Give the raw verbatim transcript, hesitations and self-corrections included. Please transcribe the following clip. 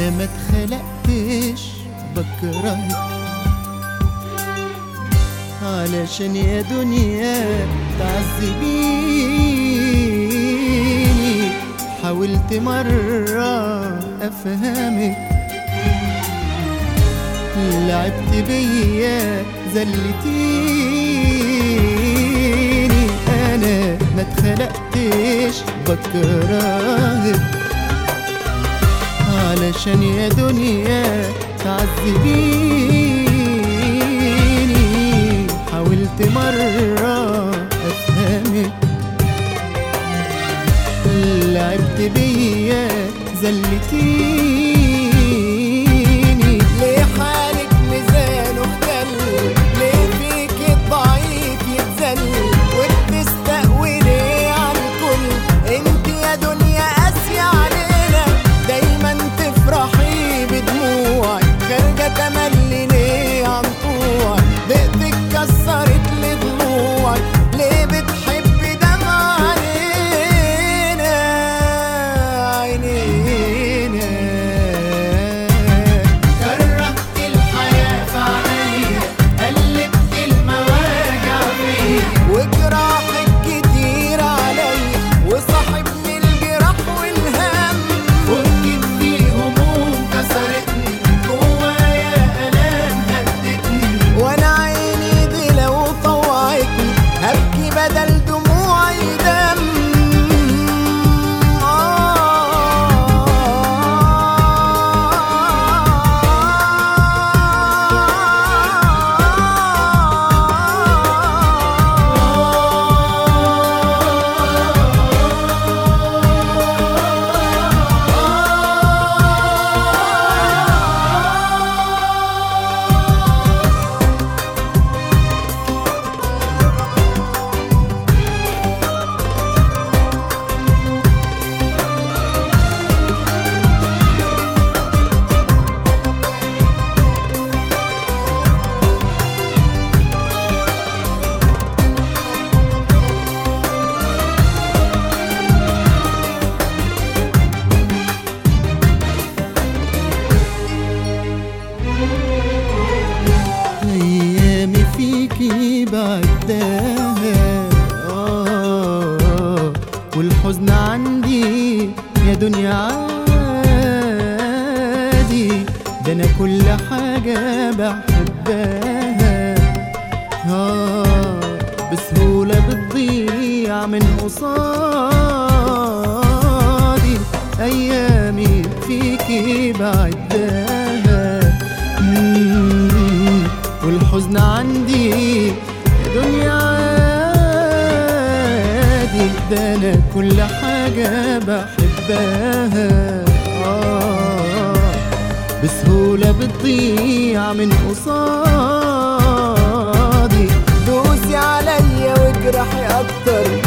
أنا ما اتخلقتش بكرهك علشان يا دنيا تعذبيني. حاولت مرة أفهمك، لعبت بيا زلتيني. أنا ما اتخلقتش بكرهك علشان يا دنيا تعذبيني. حاولت مرة أفهمك، لعبت بيا زلتيني. ليه حالك ميزان اختل؟ ليه فيك الضعيف يتذل وبتستقوي ليه على الكل؟ انت يا دنيا قاسية علينا، دايما تفرحي بدموعك، خارجة تملي ليه عن طوعك؟ ضيقتك كسرت لي ضلوعك، ليه بتحبي دمع علينا عينينا؟ كرهت الحياة في عينيا، قلبت المواجع فيا، وجراحك كتير عليا وصاحبني الجراح والهم. فكت في هموم كسرتني، جوايا آلام هدتني. وانا عيني دي لو طوعتني هبكي بدل دموعي دم. أيامي فيكي بعدها آه، والحزن عندي يا دنيا عادي. ده أنا كل حاجة بحبها آه، بسهولة بتضيع من قصادي. أيامي فيكي بعدها مم، والحزن عندي يا دنيا عادي. ده أنا كل حاجة بحبها آه، بسهولة بتضيع من قصادي. دوسي عليا واجرحي اكتر،